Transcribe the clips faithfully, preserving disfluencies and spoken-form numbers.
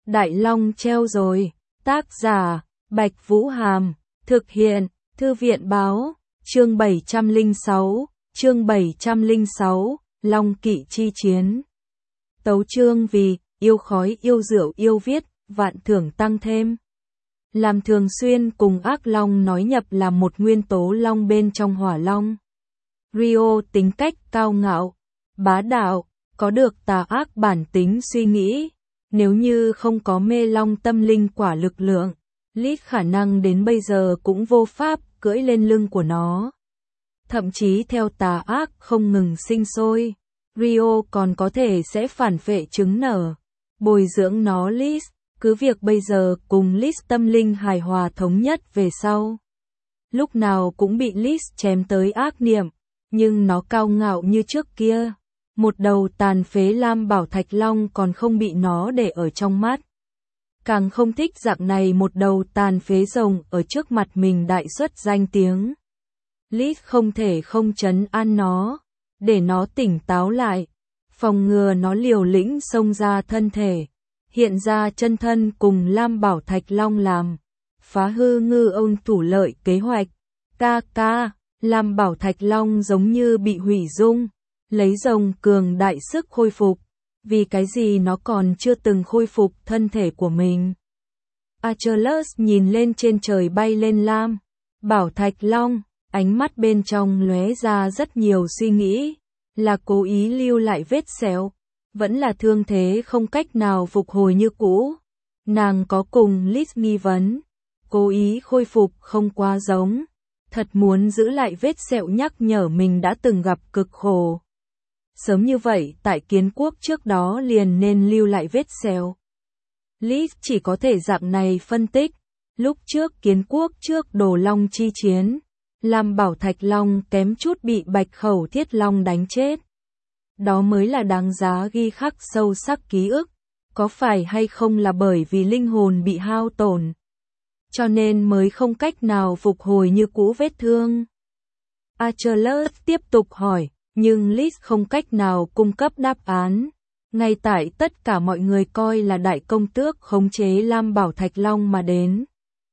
Đại Long treo rồi. Tác giả, Bạch Vũ Hàm. Thực hiện, Thư viện Báo. Chương bảy trăm lẻ sáu, chương bảy trăm lẻ sáu, Long Kỵ chi chiến. Tấu chương vì, yêu khói yêu rượu yêu viết, vạn thưởng tăng thêm. Làm thường xuyên cùng ác long nói nhập là một nguyên tố long bên trong hỏa long. Rio tính cách cao ngạo, bá đạo, có được tà ác bản tính suy nghĩ. Nếu như không có mê long tâm linh quả lực lượng, Lít khả năng đến bây giờ cũng vô pháp cưỡi lên lưng của nó. Thậm chí theo tà ác không ngừng sinh sôi, Rio còn có thể sẽ phản phệ trứng nở. Bồi dưỡng nó Lít, cứ việc bây giờ cùng Lít tâm linh hài hòa thống nhất về sau. Lúc nào cũng bị Lít chém tới ác niệm, nhưng nó cao ngạo như trước kia. Một đầu tàn phế lam bảo thạch long còn không bị nó để ở trong mắt. Càng không thích dạng này một đầu tàn phế rồng ở trước mặt mình đại xuất danh tiếng. Lít không thể không trấn an nó, để nó tỉnh táo lại, phòng ngừa nó liều lĩnh xông ra thân thể, hiện ra chân thân cùng lam bảo thạch long làm, phá hư ngư ông thủ lợi kế hoạch. Ca ca, lam bảo thạch long giống như bị hủy dung, lấy rồng cường đại sức khôi phục. Vì cái gì nó còn chưa từng khôi phục thân thể của mình? Achilles nhìn lên trên trời bay lên lam bảo thạch long, ánh mắt bên trong lóe ra rất nhiều suy nghĩ, là cố ý lưu lại vết sẹo, vẫn là thương thế không cách nào phục hồi như cũ. Nàng có cùng Lít nghi vấn, cố ý khôi phục không quá giống, thật muốn giữ lại vết sẹo nhắc nhở mình đã từng gặp cực khổ. Sớm như vậy tại kiến quốc trước đó liền nên lưu lại vết sẹo. Lít chỉ có thể dạng này phân tích, lúc trước kiến quốc trước đồ long chi chiến, lam bảo thạch long kém chút bị bạch khẩu thiết long đánh chết. Đó mới là đáng giá ghi khắc sâu sắc ký ức, có phải hay không là bởi vì linh hồn bị hao tổn, cho nên mới không cách nào phục hồi như cũ vết thương. Achilles tiếp tục hỏi. Nhưng Lít không cách nào cung cấp đáp án. Ngay tại tất cả mọi người coi là đại công tước khống chế lam bảo thạch long mà đến,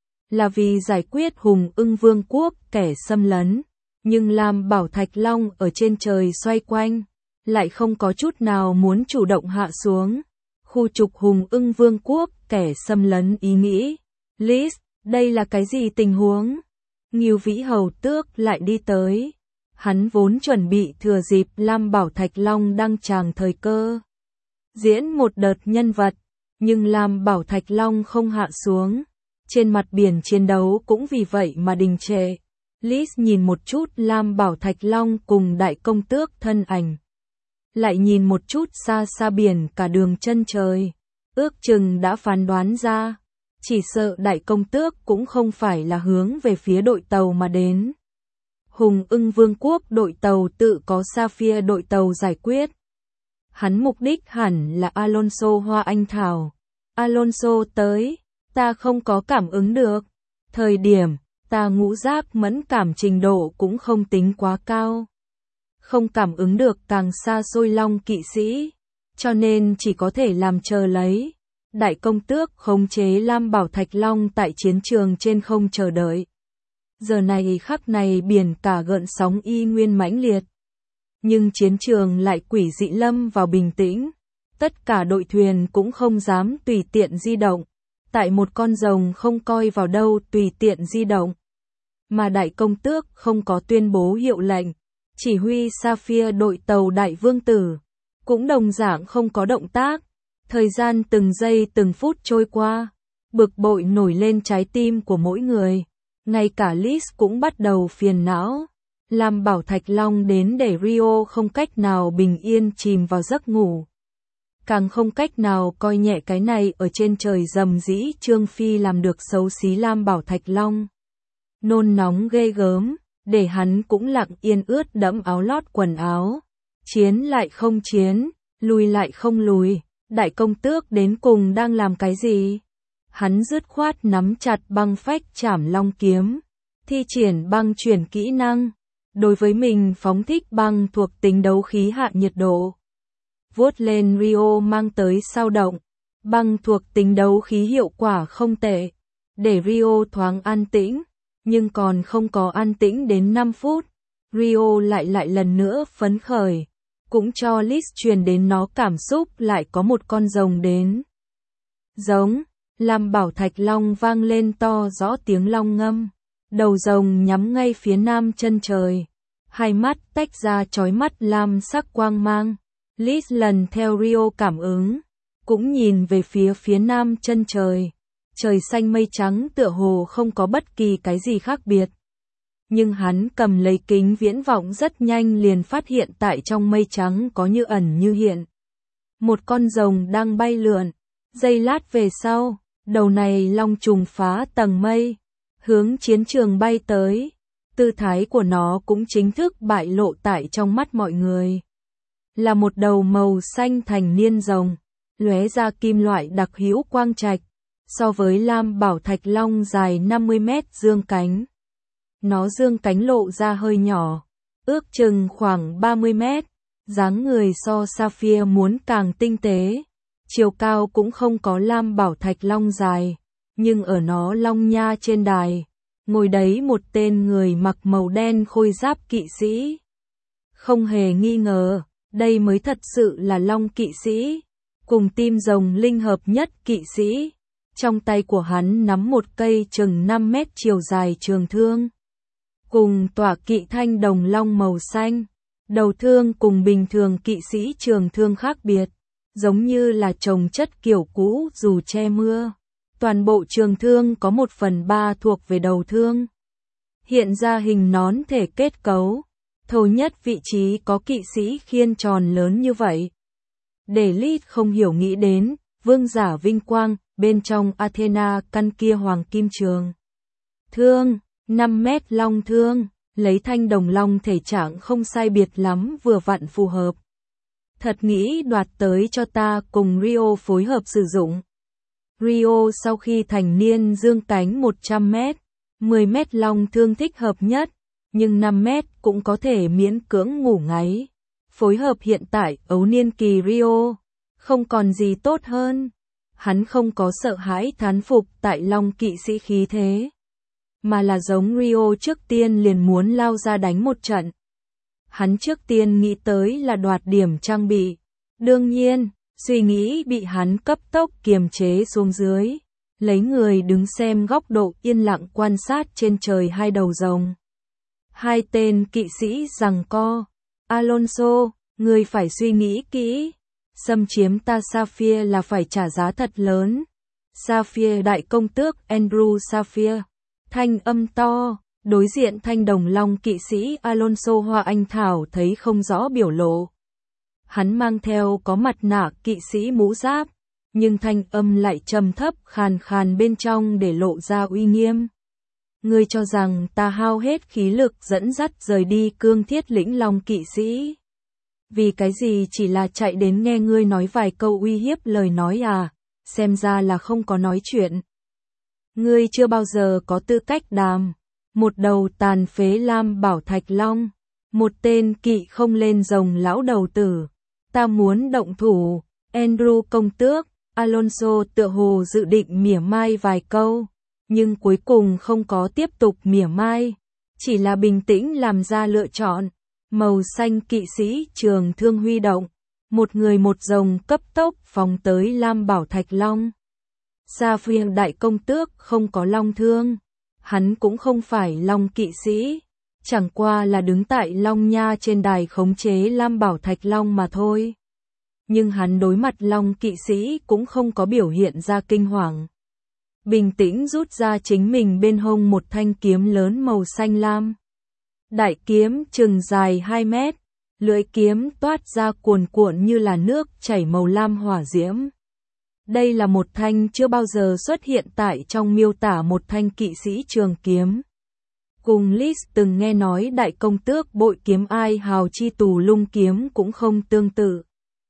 là vì giải quyết hùng ưng vương quốc kẻ xâm lấn. Nhưng lam bảo thạch long ở trên trời xoay quanh, lại không có chút nào muốn chủ động hạ xuống, khu trục hùng ưng vương quốc kẻ xâm lấn ý nghĩ. Lít, đây là cái gì tình huống? Ngưu Vĩ Hầu Tước lại đi tới. Hắn vốn chuẩn bị thừa dịp lam bảo thạch long đăng tràng thời cơ, diễn một đợt nhân vật, nhưng lam bảo thạch long không hạ xuống, trên mặt biển chiến đấu cũng vì vậy mà đình trệ. Lít nhìn một chút lam bảo thạch long cùng đại công tước thân ảnh, lại nhìn một chút xa xa biển cả đường chân trời, ước chừng đã phán đoán ra, chỉ sợ đại công tước cũng không phải là hướng về phía đội tàu mà đến. Hùng ưng vương quốc đội tàu tự có Sapphire đội tàu giải quyết. Hắn mục đích hẳn là Alonso Hoa Anh Thảo. Alonso tới, ta không có cảm ứng được. Thời điểm, ta ngũ giác mẫn cảm trình độ cũng không tính quá cao. Không cảm ứng được càng xa xôi long kỵ sĩ, cho nên chỉ có thể làm chờ lấy. Đại công tước khống chế lam bảo thạch long tại chiến trường trên không chờ đợi. Giờ này khắc này biển cả gợn sóng y nguyên mãnh liệt. Nhưng chiến trường lại quỷ dị lâm vào bình tĩnh. Tất cả đội thuyền cũng không dám tùy tiện di động. Tại một con rồng không coi vào đâu tùy tiện di động. Mà đại công tước không có tuyên bố hiệu lệnh. Chỉ huy Sapphire đội tàu đại vương tử cũng đồng dạng không có động tác. Thời gian từng giây từng phút trôi qua. Bực bội nổi lên trái tim của mỗi người. Ngay cả Lít cũng bắt đầu phiền não. Lam bảo thạch long đến để Rio không cách nào bình yên chìm vào giấc ngủ. Càng không cách nào coi nhẹ cái này ở trên trời rầm rĩ Trương Phi làm được xấu xí lam bảo thạch long. Nôn nóng ghê gớm, để hắn cũng lặng yên ướt đẫm áo lót quần áo. Chiến lại không chiến, lùi lại không lùi, đại công tước đến cùng đang làm cái gì? Hắn dứt khoát nắm chặt băng phách trảm long kiếm, thi triển băng chuyển kỹ năng. Đối với mình phóng thích băng thuộc tính đấu khí hạ nhiệt độ. Vuốt lên Rio mang tới sao động, Băng thuộc tính đấu khí hiệu quả không tệ, để Rio thoáng an tĩnh, nhưng còn không có an tĩnh đến năm phút, Rio lại lại lần nữa phấn khởi, cũng cho Liz truyền đến nó cảm xúc lại có một con rồng đến. Giống, Lam Bảo Thạch Long vang lên to rõ tiếng long ngâm, đầu rồng nhắm ngay phía nam chân trời, hai mắt tách ra chói mắt lam sắc quang mang. Liz lần theo Rio cảm ứng, cũng nhìn về phía phía nam chân trời, trời xanh mây trắng tựa hồ không có bất kỳ cái gì khác biệt. Nhưng hắn cầm lấy kính viễn vọng rất nhanh liền phát hiện tại trong mây trắng có như ẩn như hiện. Một con rồng đang bay lượn, giây lát về sau, đầu này long trùng phá tầng mây, hướng chiến trường bay tới, tư thái của nó cũng chính thức bại lộ tại trong mắt mọi người. Là một đầu màu xanh thành niên rồng, lóe ra kim loại đặc hữu quang trạch, so với Lam Bảo Thạch Long dài năm mươi mét dương cánh. Nó dương cánh lộ ra hơi nhỏ, ước chừng khoảng ba mươi mét, dáng người so Sapphire muốn càng tinh tế, chiều cao cũng không có Lam Bảo Thạch Long dài, nhưng ở nó long nha trên đài, ngồi đấy một tên người mặc màu đen khôi giáp kỵ sĩ. Không hề nghi ngờ, đây mới thật sự là Long kỵ sĩ, cùng tim rồng linh hợp nhất kỵ sĩ. Trong tay của hắn nắm một cây chừng năm mét chiều dài trường thương, cùng tỏa kỵ thanh đồng long màu xanh. Đầu thương cùng bình thường kỵ sĩ trường thương khác biệt, giống như là chồng chất kiểu cũ dù che mưa. Toàn bộ trường thương có một phần ba thuộc về đầu thương, hiện ra hình nón thể kết cấu, thầu nhất vị trí có kỵ sĩ khiên tròn lớn như vậy. Để Liz không hiểu nghĩ đến, vương giả vinh quang, bên trong Athena căn kia hoàng kim trường. Thương, năm mét long thương, lấy thanh đồng long thể trạng không sai biệt lắm vừa vặn phù hợp. Thật nghĩ đoạt tới cho ta cùng Rio phối hợp sử dụng. Rio sau khi thành niên dương cánh một trăm mét, mười mét long thương thích hợp nhất, nhưng năm mét cũng có thể miễn cưỡng ngủ ngáy. Phối hợp hiện tại ấu niên kỳ Rio, không còn gì tốt hơn. Hắn không có sợ hãi thán phục tại long kỵ sĩ khí thế, mà là giống Rio trước tiên liền muốn lao ra đánh một trận. Hắn trước tiên nghĩ tới là đoạt điểm trang bị. Đương nhiên, suy nghĩ bị hắn cấp tốc kiềm chế xuống dưới, lấy người đứng xem góc độ yên lặng quan sát trên trời hai đầu rồng. Hai tên kỵ sĩ giằng co. Alonso, người phải suy nghĩ kỹ. Xâm chiếm ta Sapphire là phải trả giá thật lớn. Sapphire đại công tước Andrew Sapphire. Thanh âm to, đối diện thanh đồng long kỵ sĩ Alonso Hoa Anh Thảo thấy không rõ biểu lộ. Hắn mang theo có mặt nạ kỵ sĩ mũ giáp, nhưng thanh âm lại trầm thấp khàn khàn bên trong để lộ ra uy nghiêm. Ngươi cho rằng ta hao hết khí lực dẫn dắt rời đi cương thiết lĩnh long kỵ sĩ. Vì cái gì chỉ là chạy đến nghe ngươi nói vài câu uy hiếp lời nói à, xem ra là không có nói chuyện. Ngươi chưa bao giờ có tư cách đàm. Một đầu tàn phế Lam Bảo Thạch Long, một tên kỵ không lên rồng lão đầu tử. Ta muốn động thủ. Andrew công tước, Alonso tựa hồ dự định mỉa mai vài câu, nhưng cuối cùng không có tiếp tục mỉa mai, chỉ là bình tĩnh làm ra lựa chọn. Màu xanh kỵ sĩ trường thương huy động, một người một rồng cấp tốc phóng tới Lam Bảo Thạch Long. Sapphire đại công tước không có long thương, hắn cũng không phải long kỵ sĩ, chẳng qua là đứng tại long nha trên đài khống chế Lam Bảo Thạch Long mà thôi. Nhưng hắn đối mặt long kỵ sĩ cũng không có biểu hiện ra kinh hoàng. Bình tĩnh rút ra chính mình bên hông một thanh kiếm lớn màu xanh lam. Đại kiếm chừng dài hai mét, lưỡi kiếm toát ra cuồn cuộn như là nước chảy màu lam hỏa diễm. Đây là một thanh chưa bao giờ xuất hiện tại trong miêu tả một thanh kỵ sĩ trường kiếm. Cùng Liz từng nghe nói đại công tước bội kiếm Ai Hào Chi Tù Lung kiếm cũng không tương tự.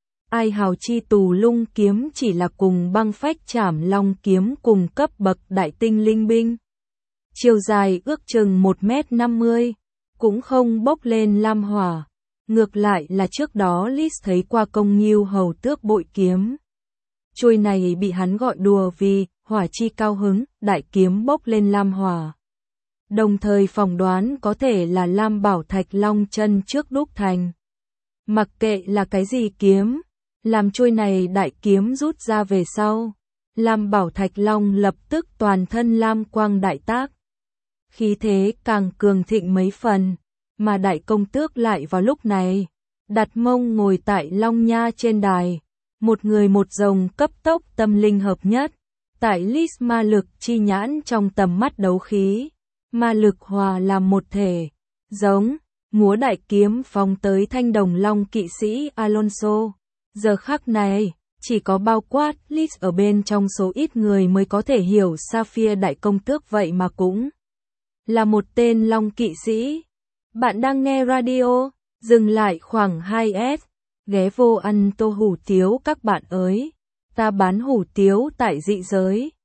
Ai Hào Chi Tù Lung kiếm chỉ là cùng băng phách trảm long kiếm cùng cấp bậc đại tinh linh binh. Chiều dài ước chừng một mét năm mươi, cũng không bốc lên lam hỏa. Ngược lại là trước đó Liz thấy qua công nghiêu hầu tước bội kiếm. Chuôi này bị hắn gọi đùa vì hỏa chi cao hứng, đại kiếm bốc lên lam hỏa. Đồng thời phỏng đoán có thể là Lam Bảo Thạch Long chân trước đúc thành. Mặc kệ là cái gì kiếm, làm chuôi này đại kiếm rút ra về sau, Lam Bảo Thạch Long lập tức toàn thân lam quang đại tác. Khí thế càng cường thịnh mấy phần, mà đại công tước lại vào lúc này, đặt mông ngồi tại Long Nha trên đài, một người một rồng cấp tốc tâm linh hợp nhất, tại list ma lực chi nhãn trong tầm mắt đấu khí, ma lực hòa làm một thể, giống, múa đại kiếm phóng tới thanh đồng long kỵ sĩ Alonso. Giờ khắc này, chỉ có bao quát list ở bên trong số ít người mới có thể hiểu Sapphire đại công tước vậy mà cũng là một tên long kỵ sĩ. Bạn đang nghe radio, dừng lại khoảng hai S, ghé vô ăn tô hủ tiếu các bạn ơi, ta bán hủ tiếu tại dị giới.